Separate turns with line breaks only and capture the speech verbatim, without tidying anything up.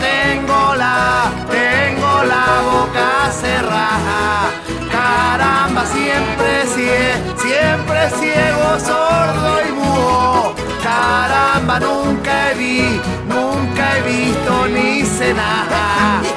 tengo la, tengo la boca cerrada. Caramba, siempre ciego, siempre ciego, sordo y mudo. Caramba, nunca vi, nunca he visto ni sé nada.